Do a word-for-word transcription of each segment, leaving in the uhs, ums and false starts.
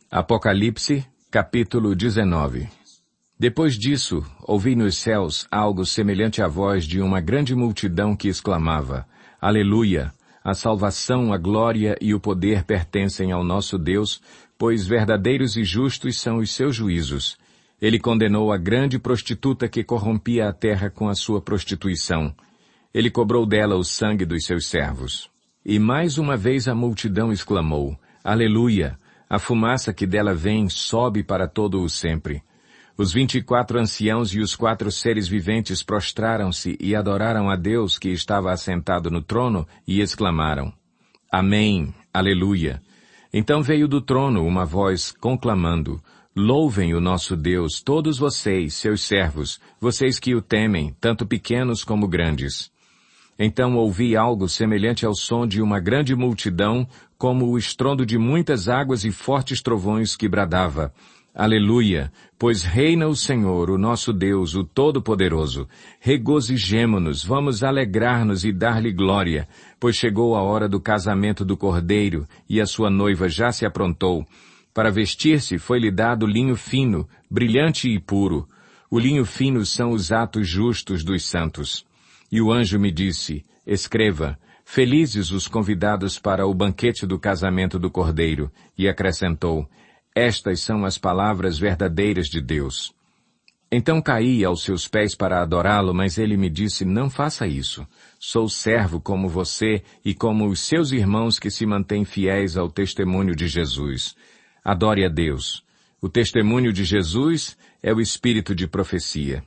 Apocalipse, capítulo dezenove. Depois disso, ouvi nos céus algo semelhante à voz de uma grande multidão que exclamava: Aleluia! A salvação, a glória e o poder pertencem ao nosso Deus, pois verdadeiros e justos são os seus juízos. Ele condenou a grande prostituta que corrompia a terra com a sua prostituição. Ele cobrou dela o sangue dos seus servos. E mais uma vez a multidão exclamou: Aleluia! A fumaça que dela vem sobe para todo o sempre. Os vinte e quatro anciãos e os quatro seres viventes prostraram-se e adoraram a Deus que estava assentado no trono e exclamaram: Amém, Aleluia! Então veio do trono uma voz conclamando: Louvem o nosso Deus, todos vocês, seus servos, vocês que o temem, tanto pequenos como grandes. Então ouvi algo semelhante ao som de uma grande multidão, como o estrondo de muitas águas e fortes trovões que bradava: Aleluia! Pois reina o Senhor, o nosso Deus, o Todo-Poderoso. Regozijemo-nos, vamos alegrar-nos e dar-lhe glória, pois chegou a hora do casamento do Cordeiro, e a sua noiva já se aprontou. Para vestir-se foi-lhe dado linho fino, brilhante e puro. O linho fino são os atos justos dos santos. E o anjo me disse: Escreva: Felizes os convidados para o banquete do casamento do Cordeiro. E acrescentou: Estas são as palavras verdadeiras de Deus. Então caí aos seus pés para adorá-lo, mas ele me disse: Não faça isso. Sou servo como você e como os seus irmãos que se mantêm fiéis ao testemunho de Jesus. Adore a Deus. O testemunho de Jesus é o espírito de profecia.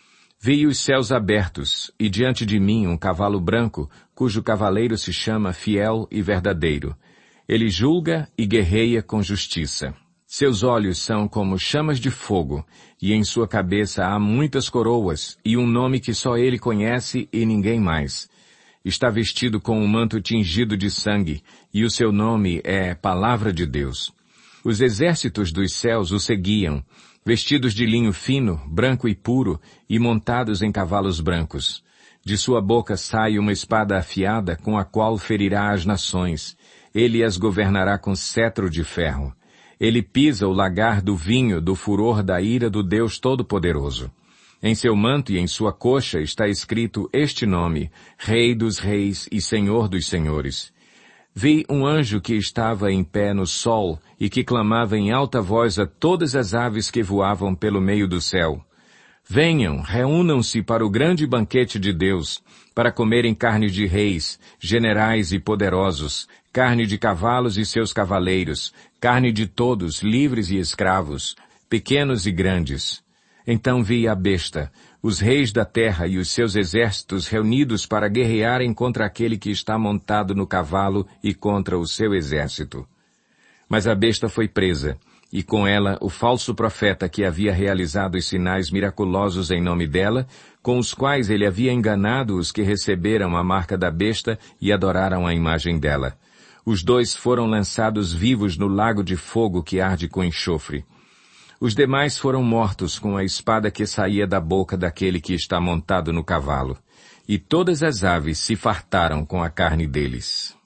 Vi os céus abertos, e diante de mim um cavalo branco, cujo cavaleiro se chama Fiel e Verdadeiro. Ele julga e guerreia com justiça. Seus olhos são como chamas de fogo, e em sua cabeça há muitas coroas, e um nome que só ele conhece e ninguém mais. Está vestido com um manto tingido de sangue, e o seu nome é Palavra de Deus. Os exércitos dos céus o seguiam, vestidos de linho fino, branco e puro, e montados em cavalos brancos. De sua boca sai uma espada afiada, com a qual ferirá as nações. Ele as governará com cetro de ferro. Ele pisa o lagar do vinho do furor da ira do Deus Todo-Poderoso. Em seu manto e em sua coxa está escrito este nome: Rei dos Reis e Senhor dos Senhores. Vi um anjo que estava em pé no sol e que clamava em alta voz a todas as aves que voavam pelo meio do céu: Venham, reúnam-se para o grande banquete de Deus, para comerem carne de reis, generais e poderosos, carne de cavalos e seus cavaleiros, carne de todos, livres e escravos, pequenos e grandes. Então vi a besta, os reis da terra e os seus exércitos reunidos para guerrearem contra aquele que está montado no cavalo e contra o seu exército. Mas a besta foi presa, e com ela o falso profeta que havia realizado os sinais miraculosos em nome dela, com os quais ele havia enganado os que receberam a marca da besta e adoraram a imagem dela. Os dois foram lançados vivos no lago de fogo que arde com enxofre. Os demais foram mortos com a espada que saía da boca daquele que está montado no cavalo. E todas as aves se fartaram com a carne deles.